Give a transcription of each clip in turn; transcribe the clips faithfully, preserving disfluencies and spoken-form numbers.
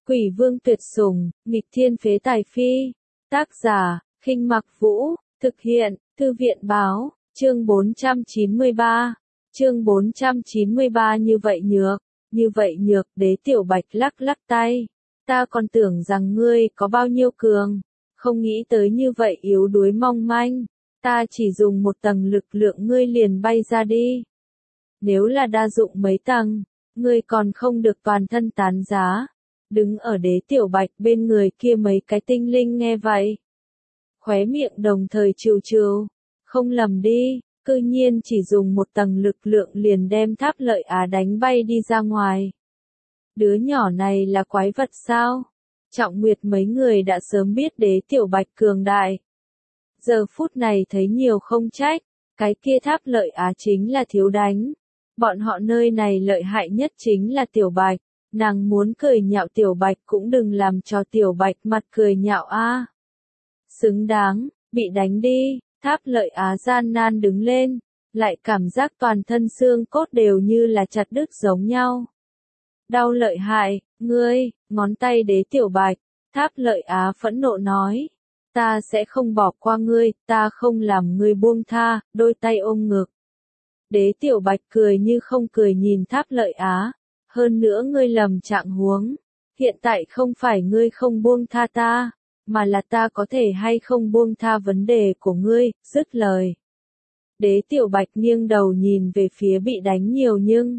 Quỷ vương tuyệt sủng, nghịch thiên phế tài phi. Tác giả, Khinh Mặc Vũ, thực hiện, Thư viện báo, chương bốn trăm chín mươi ba. Chương bốn trăm chín mươi ba như vậy nhược, như vậy nhược, Đế Tiểu Bạch lắc lắc tay. Ta còn tưởng rằng ngươi có bao nhiêu cường, không nghĩ tới như vậy yếu đuối mong manh. Ta chỉ dùng một tầng lực lượng ngươi liền bay ra đi. Nếu là đa dụng mấy tầng, ngươi còn không được toàn thân tán giá. Đứng ở Đế Tiểu Bạch bên người kia mấy cái tinh linh nghe vậy. Khóe miệng đồng thời trừ trừ. Không lầm đi, cư nhiên chỉ dùng một tầng lực lượng liền đem Tháp Lợi Á đánh bay đi ra ngoài. Đứa nhỏ này là quái vật sao? Trọng Nguyệt mấy người đã sớm biết Đế Tiểu Bạch cường đại. Giờ phút này thấy nhiều không trách, cái kia Tháp Lợi Á chính là thiếu đánh. Bọn họ nơi này lợi hại nhất chính là Tiểu Bạch. Nàng muốn cười nhạo Tiểu Bạch cũng đừng làm cho Tiểu Bạch mặt cười nhạo a. Xứng đáng, bị đánh đi, Tháp Lợi Á gian nan đứng lên, lại cảm giác toàn thân xương cốt đều như là chặt đứt giống nhau. Đau lợi hại, ngươi, ngón tay Đế Tiểu Bạch, Tháp Lợi Á phẫn nộ nói. Ta sẽ không bỏ qua ngươi, ta không làm ngươi buông tha, đôi tay ôm ngực. Đế Tiểu Bạch cười như không cười nhìn Tháp Lợi Á. Hơn nữa ngươi lầm trạng huống. Hiện tại không phải ngươi không buông tha ta, mà là ta có thể hay không buông tha vấn đề của ngươi, dứt lời. Đế Tiểu Bạch nghiêng đầu nhìn về phía bị đánh nhiều nhưng.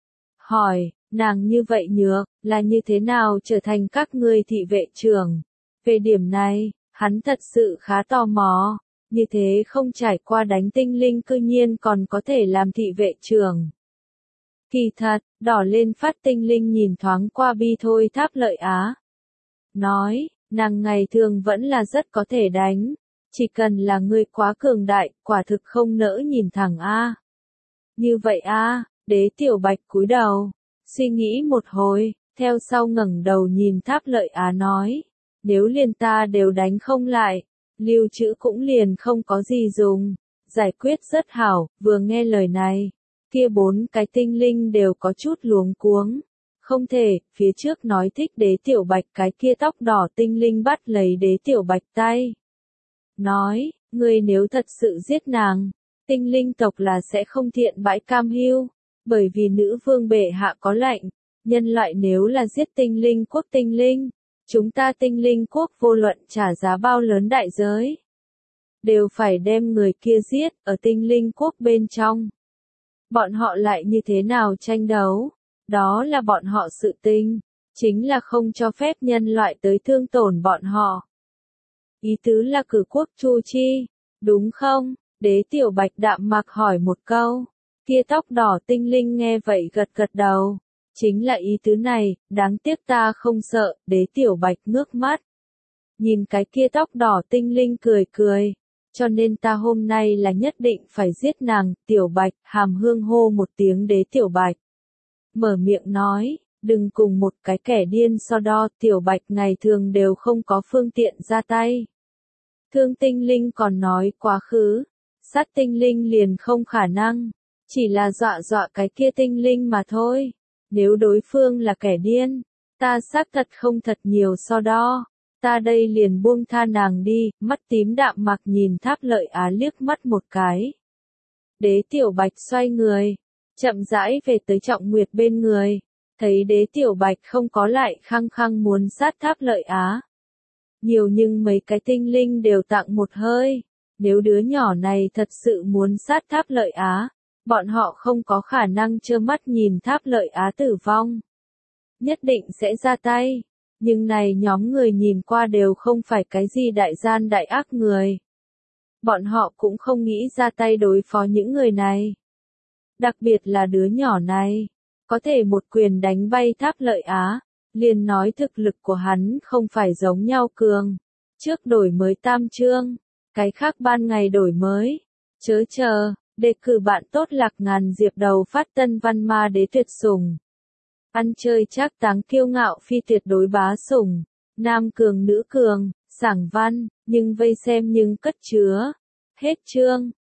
Hỏi, nàng như vậy nhược, là như thế nào trở thành các ngươi thị vệ trưởng? Về điểm này, hắn thật sự khá tò mò, như thế không trải qua đánh tinh linh cư nhiên còn có thể làm thị vệ trưởng. Kỳ thật, đỏ lên phát tinh linh nhìn thoáng qua bi thôi Tháp Lợi Á. Nói, nàng ngày thường vẫn là rất có thể đánh, chỉ cần là ngươi quá cường đại, quả thực không nỡ nhìn thẳng a. Như vậy a, Đế Tiểu Bạch cúi đầu, suy nghĩ một hồi, theo sau ngẩng đầu nhìn Tháp Lợi Á nói, nếu liền ta đều đánh không lại, lưu trữ cũng liền không có gì dùng, giải quyết rất hảo, vừa nghe lời này. Kia bốn cái tinh linh đều có chút luống cuống. Không thể, phía trước nói thích Đế Tiểu Bạch cái kia tóc đỏ tinh linh bắt lấy Đế Tiểu Bạch tay. Nói, ngươi nếu thật sự giết nàng, tinh linh tộc là sẽ không thiện bãi cam hiu, bởi vì nữ vương bệ hạ có lệnh, nhân loại nếu là giết tinh linh quốc tinh linh, chúng ta tinh linh quốc vô luận trả giá bao lớn đại giới, đều phải đem người kia giết ở tinh linh quốc bên trong. Bọn họ lại như thế nào tranh đấu? Đó là bọn họ sự tình, chính là không cho phép nhân loại tới thương tổn bọn họ. Ý tứ là cử quốc chu chi, đúng không? Đế Tiểu Bạch đạm mạc hỏi một câu. Kia tóc đỏ tinh linh nghe vậy gật gật đầu. Chính là ý tứ này, đáng tiếc ta không sợ, Đế Tiểu Bạch ngước mắt. Nhìn cái kia tóc đỏ tinh linh cười cười. Cho nên ta hôm nay là nhất định phải giết nàng, Tiểu Bạch, hàm hương hô một tiếng Đế Tiểu Bạch. Mở miệng nói, đừng cùng một cái kẻ điên so đo, Tiểu Bạch ngày thường đều không có phương tiện ra tay. Thương tinh linh còn nói quá khứ, sát tinh linh liền không khả năng, chỉ là dọa dọa cái kia tinh linh mà thôi. Nếu đối phương là kẻ điên, ta xác thật không thật nhiều so đo. Ta đây liền buông tha nàng đi, mắt tím đạm mạc nhìn Tháp Lợi Á liếc mắt một cái. Đế Tiểu Bạch xoay người, chậm rãi về tới Trọng Nguyệt bên người, thấy Đế Tiểu Bạch không có lại khăng khăng muốn sát Tháp Lợi Á. Nhiều nhưng mấy cái tinh linh đều tặng một hơi, nếu đứa nhỏ này thật sự muốn sát Tháp Lợi Á, bọn họ không có khả năng trơ mắt nhìn Tháp Lợi Á tử vong. Nhất định sẽ ra tay. Nhưng này nhóm người nhìn qua đều không phải cái gì đại gian đại ác người. Bọn họ cũng không nghĩ ra tay đối phó những người này. Đặc biệt là đứa nhỏ này, có thể một quyền đánh bay Tháp Lợi Á, liền nói thực lực của hắn không phải giống nhau cường. Trước đổi mới tam chương, cái khác ban ngày đổi mới, chớ chờ, đề cử bạn tốt Lạc Ngàn Diệp đầu phát tân văn ma đế tuyệt sủng. Ăn chơi trác táng kiêu ngạo phi tuyệt đối bá sủng, nam cường nữ cường, sảng văn, nhưng vây xem nhưng cất chứa. Hết chương.